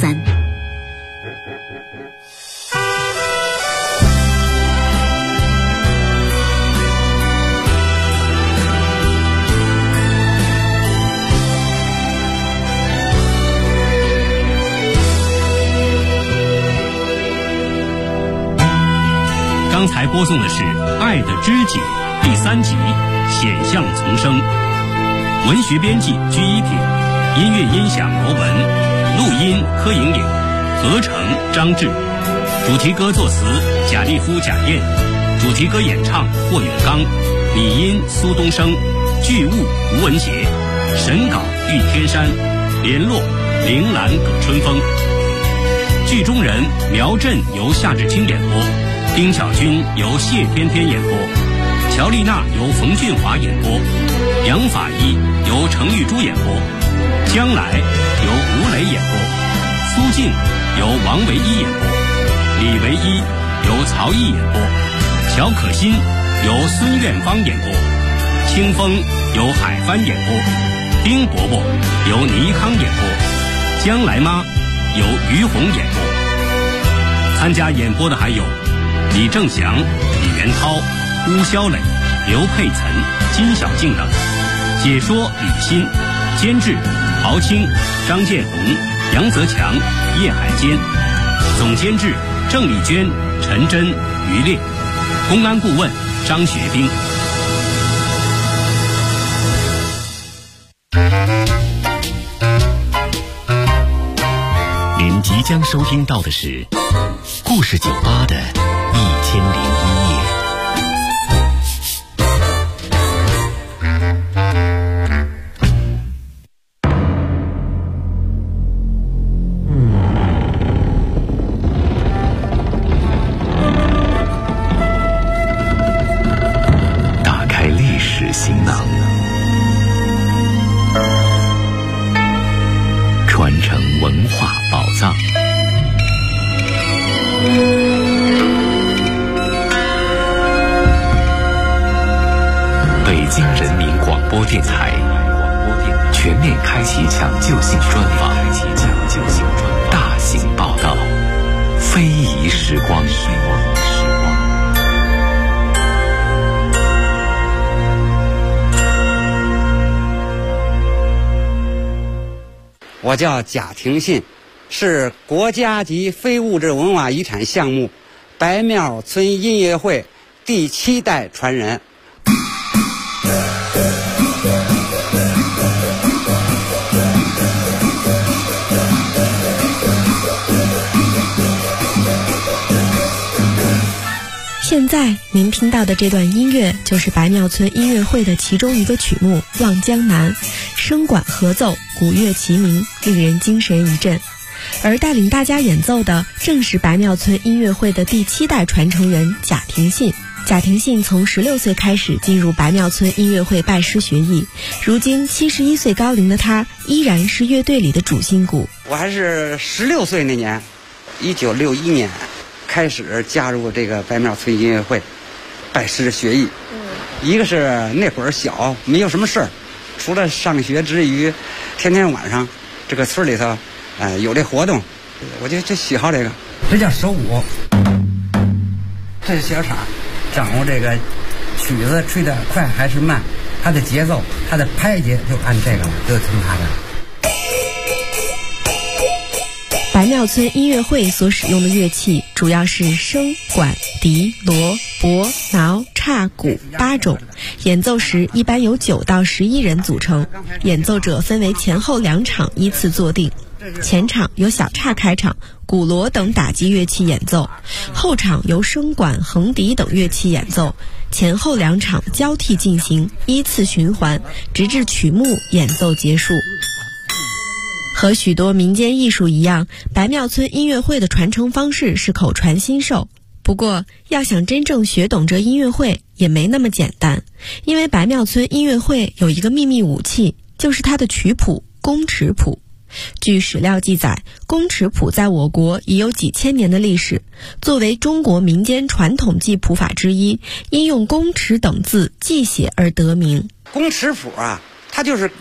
刚才播送的是《爱的知己》第3集《险象丛生》，文学编辑居一品，音乐音响罗文，录音柯莹莹，合成张志，主题歌作词贾立夫、贾燕，主题歌演唱霍永刚，理音苏东升，剧务吴文杰，审稿玉天山，联络铃兰葛春风。剧中人苗震由夏志清演播，丁小军由谢翩翩演播，乔丽娜由冯俊华演播，杨法医由程玉珠演播，将来由吴磊演播，苏静由王维一演播，李维一由曹毅演播， 小可心由孙苑芳演播，清风由海帆演播，丁伯伯由倪康演播，将来妈由于红演播。参加演播的还有李正祥、李元涛、邬肖磊、刘佩岑、金小静等。解说吕欣，监制陶青、张建红、杨泽强、叶海坚，总监制郑丽娟、陈真、于烈，公安顾问张学兵。 您即将收听到的是故事酒吧的1001夜。打开历史行囊，传承文化宝藏。北京人民广播电台全面开启抢救性专访，大型报道，非遗时光。 我叫贾廷信，是国家级非物质文化遗产项目白庙村音乐会第7代传人。 现在您听到的这段音乐就是白庙村音乐会的其中一个曲目《望江南》，声管合奏，鼓乐齐鸣，令人精神一振。而带领大家演奏的正是白庙村音乐会的第7代传承人贾廷信。贾廷信从16岁开始进入白庙村音乐会拜师学艺，如今71岁高龄的他依然是乐队里的主心骨。 我还是16岁那年，1961年开始加入这个白庙村音乐会，拜师学艺。一个是那会儿小，没有什么事儿，除了上学之余，天天晚上这个村里头，有这活动，我就喜好这个。这叫手鼓，这是小厂，掌握这个曲子吹得快还是慢，它的节奏，它的拍节就按这个了，就听它的。 白庙村音乐会所使用的乐器主要是笙、管、笛、锣、钹、挠、叉、鼓8种，演奏时一般由9到11人组成，演奏者分为前后2场依次坐定。前场由小叉开场，鼓锣等打击乐器演奏，后场由笙管、横笛等乐器演奏，前后2场交替进行，依次循环，直至曲目演奏结束。和许多民间艺术一样，白庙村音乐会的传承方式是口传心授。不过，要想真正学懂这音乐会也没那么简单，因为白庙村音乐会有一个秘密武器，就是它的曲谱——宫尺谱。据史料记载，宫尺谱在我国已有几千年的历史，作为中国民间传统记谱法之一，因用宫尺等字记写而得名。 宫尺谱啊，它就是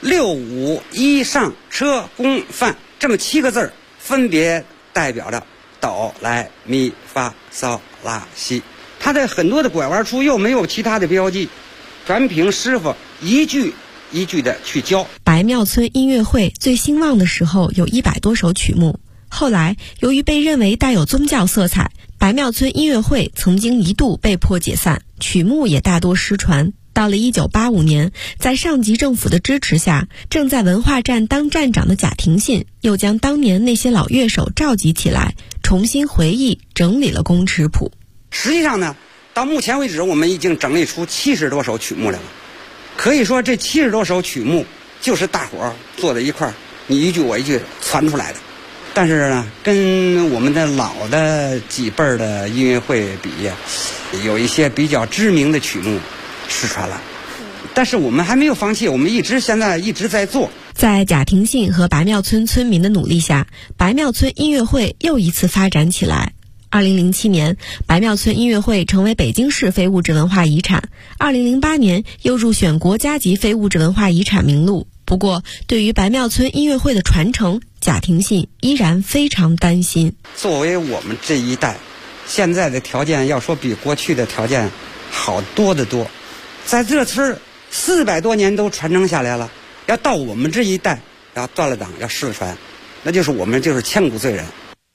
6、5、1上车宫范这么7个字，分别代表着哆来咪发嗦拉西。它的很多的拐弯处又没有其他的标记，全凭师傅一句一句的去教。 白庙村音乐会最兴旺的时候有100多首曲目，后来由于被认为带有宗教色彩，白庙村音乐会曾经一度被迫解散，曲目也大多失传。到了1985年，在上级政府的支持下，正在文化站当站长的贾廷信又将当年那些老乐手召集起来，重新回忆整理了宫尺谱。 实际上呢，到目前为止我们已经整理出70多首曲目来了。可以说这70多首曲目就是大伙儿坐在一块儿，你一句我一句传出来的。但是呢，跟我们的老的几辈儿的音乐会比，有一些比较知名的曲目失传了。但是我们还没有放弃，我们现在一直在做。 在贾廷信和白庙村村民的努力下，白庙村音乐会又一次发展起来。 2007年，白庙村音乐会成为北京市非物质文化遗产，2008年又入选国家级非物质文化遗产名录。不过，对于白庙村音乐会的传承，贾廷信依然非常担心。 作为我们这一代，现在的条件要说比过去的条件好多得多，在这村400多年都传承下来了，要到我们这一代要断了档，要失传，那就是我们就是千古罪人。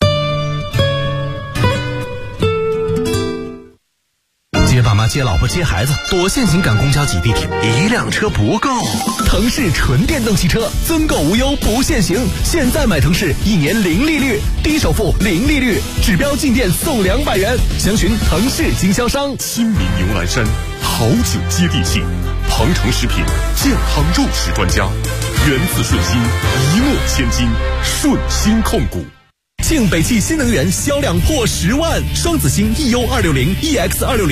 接爸妈、接老婆、接孩子，多限行赶公交挤地铁，一辆车不够。腾势纯电动汽车，增购无忧不限行，现在买腾势1年0利率，低首付0利率，指标进店送200元。详询腾势经销商。 亲民牛栏山，好酒接地气，鹏程食品健康肉食专家，源自顺心，一诺千金，顺心控股。 庆北汽新能源销量破10万，双子星 EU260、EX260。